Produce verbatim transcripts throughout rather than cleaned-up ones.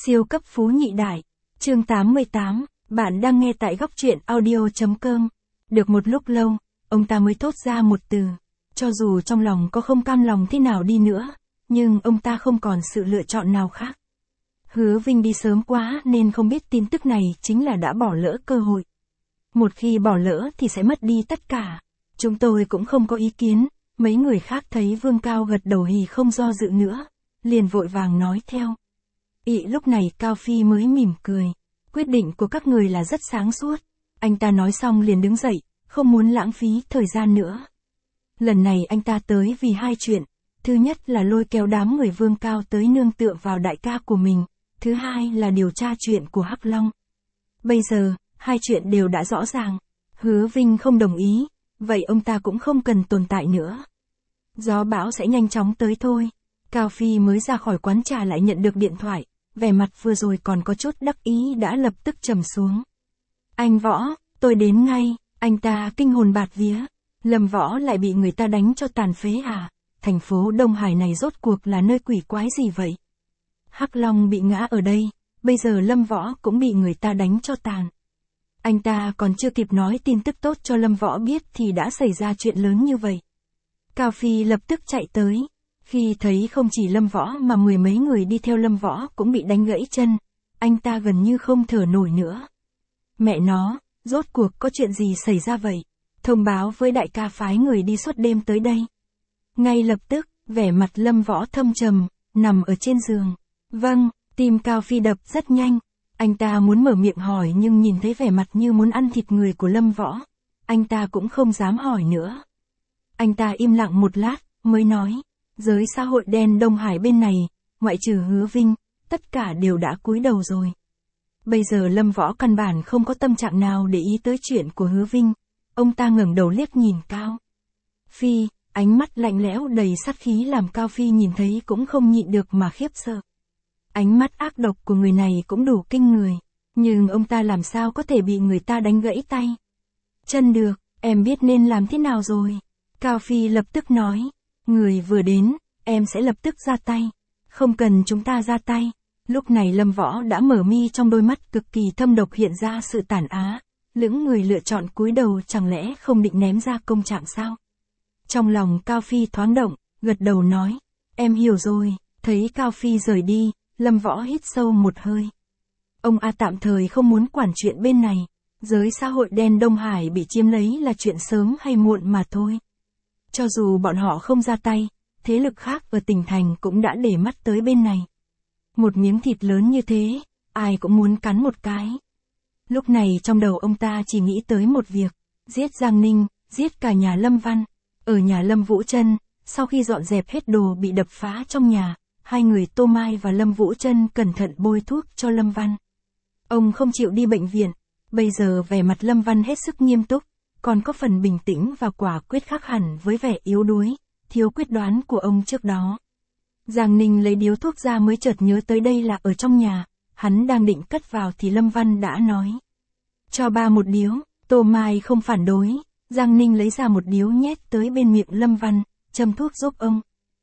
Siêu cấp phú nhị đại. Chương tám mươi tám, bạn đang nghe tại góc truyện audio.com. Được một lúc lâu, ông ta mới thốt ra một từ. Cho dù trong lòng có không cam lòng thế nào đi nữa, nhưng ông ta không còn sự lựa chọn nào khác. Hứa Vinh đi sớm quá nên không biết tin tức này chính là đã bỏ lỡ cơ hội. Một khi bỏ lỡ thì sẽ mất đi tất cả. Chúng tôi cũng không có ý kiến, mấy người khác thấy Vương Cao gật đầu hì không do dự nữa, liền vội vàng nói theo. Ị lúc này Cao Phi mới mỉm cười. Quyết định của các người là rất sáng suốt. Anh ta nói xong liền đứng dậy, không muốn lãng phí thời gian nữa. Lần này anh ta tới vì hai chuyện. Thứ nhất là lôi kéo đám người Vương Cao tới nương tựa vào đại ca của mình. Thứ hai là điều tra chuyện của Hắc Long. Bây giờ, hai chuyện đều đã rõ ràng. Hứa Vinh không đồng ý, vậy ông ta cũng không cần tồn tại nữa. Gió bão sẽ nhanh chóng tới thôi. Cao Phi mới ra khỏi quán trà lại nhận được điện thoại. Vẻ mặt vừa rồi còn có chút đắc ý đã lập tức trầm xuống. Anh Võ, tôi đến ngay. Anh ta kinh hồn bạt vía. Lâm Võ lại bị người ta đánh cho tàn phế à? Thành phố Đông Hải này rốt cuộc là nơi quỷ quái gì vậy? Hắc Long bị ngã ở đây, bây giờ Lâm Võ cũng bị người ta đánh cho tàn. Anh ta còn chưa kịp nói tin tức tốt cho Lâm Võ biết thì đã xảy ra chuyện lớn như vậy. Cao Phi lập tức chạy tới. Khi thấy không chỉ Lâm Võ mà mười mấy người đi theo Lâm Võ cũng bị đánh gãy chân, anh ta gần như không thở nổi nữa. Mẹ nó, rốt cuộc có chuyện gì xảy ra vậy? Thông báo với đại ca phái người đi suốt đêm tới đây. Ngay lập tức, vẻ mặt Lâm Võ thâm trầm, nằm ở trên giường. Vâng, tim Cao Phi đập rất nhanh. Anh ta muốn mở miệng hỏi nhưng nhìn thấy vẻ mặt như muốn ăn thịt người của Lâm Võ. Anh ta cũng không dám hỏi nữa. Anh ta im lặng một lát, mới nói. Giới xã hội đen Đông Hải bên này, ngoại trừ Hứa Vinh, tất cả đều đã cúi đầu rồi. Bây giờ Lâm Võ căn bản không có tâm trạng nào để ý tới chuyện của Hứa Vinh. Ông ta ngẩng đầu liếc nhìn Cao Phi, ánh mắt lạnh lẽo đầy sát khí làm Cao Phi nhìn thấy cũng không nhịn được mà khiếp sợ. Ánh mắt ác độc của người này cũng đủ kinh người, nhưng ông ta làm sao có thể bị người ta đánh gãy tay? Chân được, em biết nên làm thế nào rồi. Cao Phi lập tức nói. Người vừa đến, em sẽ lập tức ra tay. Không cần chúng ta ra tay. Lúc này Lâm Võ đã mở mi trong đôi mắt cực kỳ thâm độc hiện ra sự tàn á. Lưỡng người lựa chọn cúi đầu chẳng lẽ không định ném ra công trạng sao? Trong lòng Cao Phi thoáng động, gật đầu nói. Em hiểu rồi. Thấy Cao Phi rời đi, Lâm Võ hít sâu một hơi. Ông A tạm thời không muốn quản chuyện bên này. Giới xã hội đen Đông Hải bị chiếm lấy là chuyện sớm hay muộn mà thôi. Cho dù bọn họ không ra tay, thế lực khác ở tỉnh thành cũng đã để mắt tới bên này. Một miếng thịt lớn như thế, ai cũng muốn cắn một cái. Lúc này trong đầu ông ta chỉ nghĩ tới một việc, giết Giang Ninh, giết cả nhà Lâm Văn. Ở nhà Lâm Vũ Trân, sau khi dọn dẹp hết đồ bị đập phá trong nhà, hai người Tô Mai và Lâm Vũ Trân cẩn thận bôi thuốc cho Lâm Văn. Ông không chịu đi bệnh viện, bây giờ vẻ mặt Lâm Văn hết sức nghiêm túc. Còn có phần bình tĩnh và quả quyết khác hẳn với vẻ yếu đuối, thiếu quyết đoán của ông trước đó. Giang Ninh lấy điếu thuốc ra mới chợt nhớ tới đây là ở trong nhà, hắn đang định cất vào thì Lâm Văn đã nói. Cho ba một điếu, Tô Mai không phản đối, Giang Ninh lấy ra một điếu nhét tới bên miệng Lâm Văn, châm thuốc giúp ông.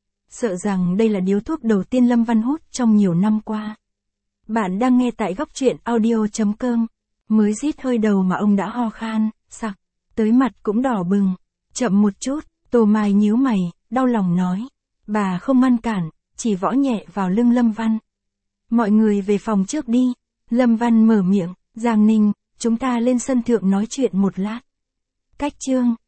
Sợ rằng đây là điếu thuốc đầu tiên Lâm Văn hút trong nhiều năm qua. Bạn đang nghe tại góc truyện audio.com, mới rít hơi đầu mà ông đã ho khan, sặc. Tới mặt cũng đỏ bừng. Chậm một chút, Tô Mai nhíu mày, đau lòng nói. Bà không ngăn cản, chỉ võ nhẹ vào lưng Lâm Văn. Mọi người về phòng trước đi. Lâm Văn mở miệng. Giang Ninh, chúng ta lên sân thượng nói chuyện một lát. Cách chương.